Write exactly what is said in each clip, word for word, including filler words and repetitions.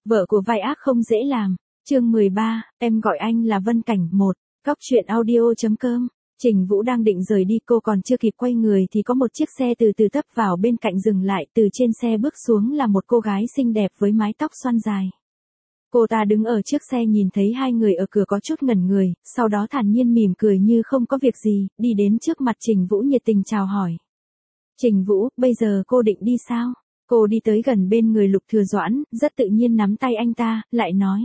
Vợ của vai ác không dễ làm. Chương mười ba, em gọi anh là Vân Cảnh. Một. Cóc truyện audio.com. Trình Vũ đang định rời đi, cô còn chưa kịp quay người thì có một chiếc xe từ từ tấp vào bên cạnh dừng lại, từ trên xe bước xuống là một cô gái xinh đẹp với mái tóc xoăn dài. Cô ta đứng ở trước xe nhìn thấy hai người ở cửa có chút ngẩn người, sau đó thản nhiên mỉm cười như không có việc gì, đi đến trước mặt Trình Vũ nhiệt tình chào hỏi. Trình Vũ, bây giờ cô định đi sao? Cô đi tới gần bên người Lục Thừa Doãn, rất tự nhiên nắm tay anh ta, lại nói.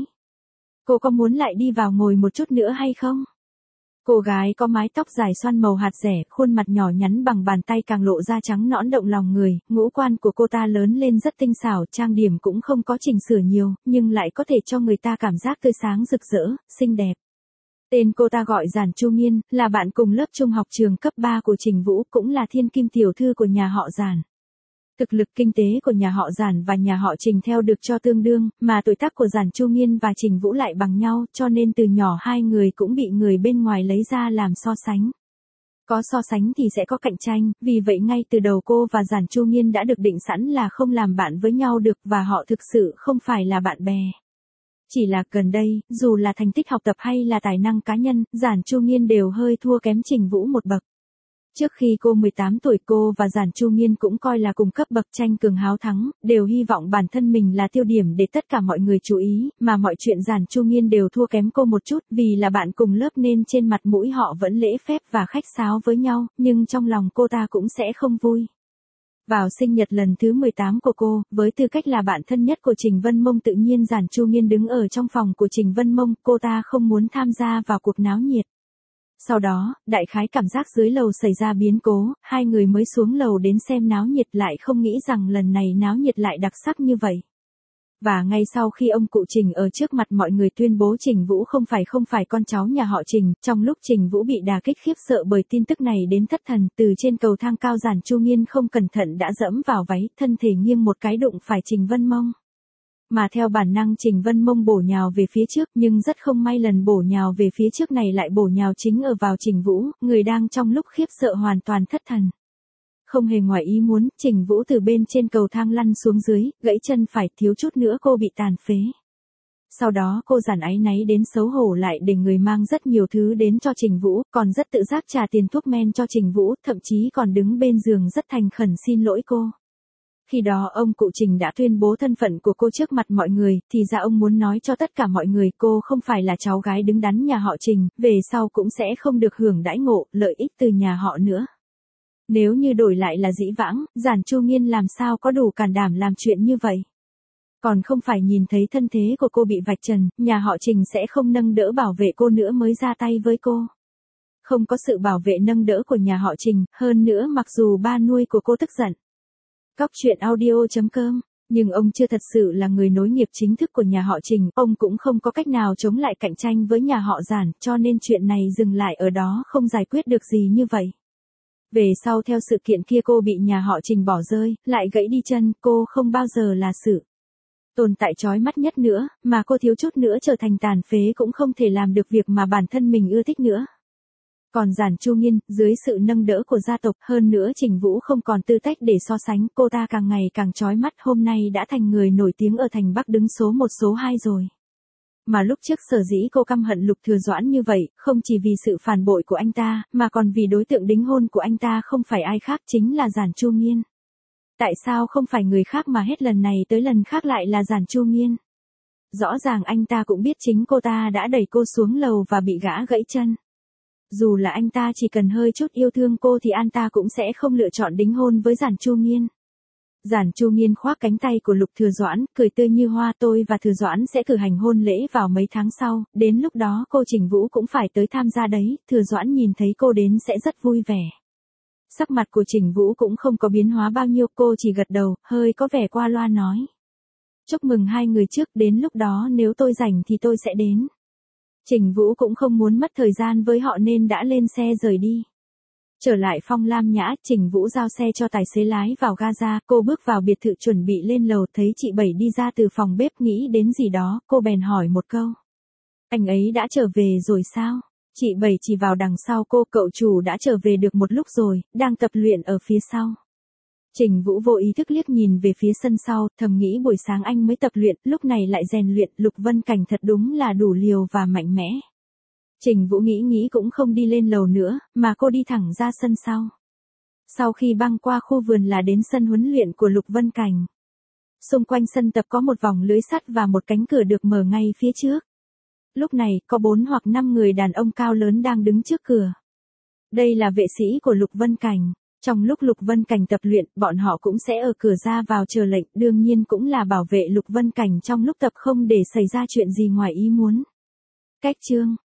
Cô có muốn lại đi vào ngồi một chút nữa hay không? Cô gái có mái tóc dài xoăn màu hạt rẻ, khuôn mặt nhỏ nhắn bằng bàn tay càng lộ ra trắng nõn động lòng người, ngũ quan của cô ta lớn lên rất tinh xảo, trang điểm cũng không có chỉnh sửa nhiều, nhưng lại có thể cho người ta cảm giác tươi sáng rực rỡ, xinh đẹp. Tên cô ta gọi Giản Chu Nghiên, là bạn cùng lớp trung học trường cấp ba của Trình Vũ, cũng là thiên kim tiểu thư của nhà họ Giản. Thực lực kinh tế của nhà họ Giản và nhà họ Trình theo được cho tương đương, mà tuổi tác của Giản Chu Nghiên và Trình Vũ lại bằng nhau, cho nên từ nhỏ hai người cũng bị người bên ngoài lấy ra làm so sánh. Có so sánh thì sẽ có cạnh tranh, vì vậy ngay từ đầu cô và Giản Chu Nghiên đã được định sẵn là không làm bạn với nhau được, và họ thực sự không phải là bạn bè. Chỉ là gần đây, dù là thành tích học tập hay là tài năng cá nhân, Giản Chu Nghiên đều hơi thua kém Trình Vũ một bậc. Trước khi cô mười tám tuổi, cô và Giản Chu Nghiên cũng coi là cùng cấp bậc, tranh cường háo thắng, đều hy vọng bản thân mình là tiêu điểm để tất cả mọi người chú ý, mà mọi chuyện Giản Chu Nghiên đều thua kém cô một chút, vì là bạn cùng lớp nên trên mặt mũi họ vẫn lễ phép và khách sáo với nhau, nhưng trong lòng cô ta cũng sẽ không vui. Vào sinh nhật lần thứ mười tám của cô, với tư cách là bạn thân nhất của Trình Vân Mông, tự nhiên Giản Chu Nghiên đứng ở trong phòng của Trình Vân Mông, cô ta không muốn tham gia vào cuộc náo nhiệt. Sau đó, đại khái cảm giác dưới lầu xảy ra biến cố, hai người mới xuống lầu đến xem náo nhiệt, lại không nghĩ rằng lần này náo nhiệt lại đặc sắc như vậy. Và ngay sau khi ông cụ Trình ở trước mặt mọi người tuyên bố Trình Vũ không phải không phải con cháu nhà họ Trình, trong lúc Trình Vũ bị đả kích khiếp sợ bởi tin tức này đến thất thần, từ trên cầu thang cao Giản Chu Nghiên không cẩn thận đã dẫm vào váy, thân thể nghiêng một cái đụng phải Trình Vân Mông. Mà theo bản năng Trình Vân Mông bổ nhào về phía trước, nhưng rất không may lần bổ nhào về phía trước này lại bổ nhào chính ở vào Trình Vũ, người đang trong lúc khiếp sợ hoàn toàn thất thần. Không hề ngoài ý muốn, Trình Vũ từ bên trên cầu thang lăn xuống dưới, gãy chân phải, thiếu chút nữa cô bị tàn phế. Sau đó cô Giản áy náy đến xấu hổ lại để người mang rất nhiều thứ đến cho Trình Vũ, còn rất tự giác trả tiền thuốc men cho Trình Vũ, thậm chí còn đứng bên giường rất thành khẩn xin lỗi cô. Khi đó ông cụ Trình đã tuyên bố thân phận của cô trước mặt mọi người, thì ra ông muốn nói cho tất cả mọi người cô không phải là cháu gái đứng đắn nhà họ Trình, về sau cũng sẽ không được hưởng đãi ngộ, lợi ích từ nhà họ nữa. Nếu như đổi lại là dĩ vãng, Giản Chu Nghiên làm sao có đủ can đảm làm chuyện như vậy. Còn không phải nhìn thấy thân thế của cô bị vạch trần, nhà họ Trình sẽ không nâng đỡ bảo vệ cô nữa mới ra tay với cô. Không có sự bảo vệ nâng đỡ của nhà họ Trình, hơn nữa mặc dù ba nuôi của cô tức giận. Cóc truyện audio.com, nhưng ông chưa thật sự là người nối nghiệp chính thức của nhà họ Trình, ông cũng không có cách nào chống lại cạnh tranh với nhà họ Giản, cho nên chuyện này dừng lại ở đó, không giải quyết được gì như vậy. Về sau theo sự kiện kia cô bị nhà họ Trình bỏ rơi, lại gãy đi chân, cô không bao giờ là sự tồn tại chói mắt nhất nữa, mà cô thiếu chút nữa trở thành tàn phế cũng không thể làm được việc mà bản thân mình ưa thích nữa. Còn Giản Chu Nghiên, dưới sự nâng đỡ của gia tộc, hơn nữa Trình Vũ không còn tư cách để so sánh, cô ta càng ngày càng chói mắt, hôm nay đã thành người nổi tiếng ở thành Bắc, đứng số một số hai rồi. Mà lúc trước sở dĩ cô căm hận Lục Thừa Doãn như vậy, không chỉ vì sự phản bội của anh ta, mà còn vì đối tượng đính hôn của anh ta không phải ai khác, chính là Giản Chu Nghiên. Tại sao không phải người khác mà hết lần này tới lần khác lại là Giản Chu Nghiên? Rõ ràng anh ta cũng biết chính cô ta đã đẩy cô xuống lầu và bị gã gãy chân. Dù là anh ta chỉ cần hơi chút yêu thương cô thì anh ta cũng sẽ không lựa chọn đính hôn với Giản Chu Nghiên. Giản Chu Nghiên khoác cánh tay của Lục Thừa Doãn, cười tươi như hoa, tôi và Thừa Doãn sẽ cử hành hôn lễ vào mấy tháng sau, đến lúc đó cô Trình Vũ cũng phải tới tham gia đấy, Thừa Doãn nhìn thấy cô đến sẽ rất vui vẻ. Sắc mặt của Trình Vũ cũng không có biến hóa bao nhiêu, cô chỉ gật đầu, hơi có vẻ qua loa nói. Chúc mừng hai người trước, đến lúc đó nếu tôi rảnh thì tôi sẽ đến. Trình Vũ cũng không muốn mất thời gian với họ nên đã lên xe rời đi. Trở lại Phong Lam Nhã, Trình Vũ giao xe cho tài xế lái vào ga, cô bước vào biệt thự chuẩn bị lên lầu, thấy chị Bảy đi ra từ phòng bếp, nghĩ đến gì đó, cô bèn hỏi một câu. Anh ấy đã trở về rồi sao? Chị Bảy chỉ vào đằng sau cô, cậu chủ đã trở về được một lúc rồi, đang tập luyện ở phía sau. Trình Vũ vô ý thức liếc nhìn về phía sân sau, thầm nghĩ buổi sáng anh mới tập luyện, lúc này lại rèn luyện, Lục Vân Cảnh thật đúng là đủ liều và mạnh mẽ. Trình Vũ nghĩ nghĩ cũng không đi lên lầu nữa, mà cô đi thẳng ra sân sau. Sau khi băng qua khu vườn là đến sân huấn luyện của Lục Vân Cảnh. Xung quanh sân tập có một vòng lưới sắt và một cánh cửa được mở ngay phía trước. Lúc này, có bốn hoặc năm người đàn ông cao lớn đang đứng trước cửa. Đây là vệ sĩ của Lục Vân Cảnh. Trong lúc Lục Vân Cảnh tập luyện, bọn họ cũng sẽ ở cửa ra vào chờ lệnh, đương nhiên cũng là bảo vệ Lục Vân Cảnh trong lúc tập không để xảy ra chuyện gì ngoài ý muốn. Cách chương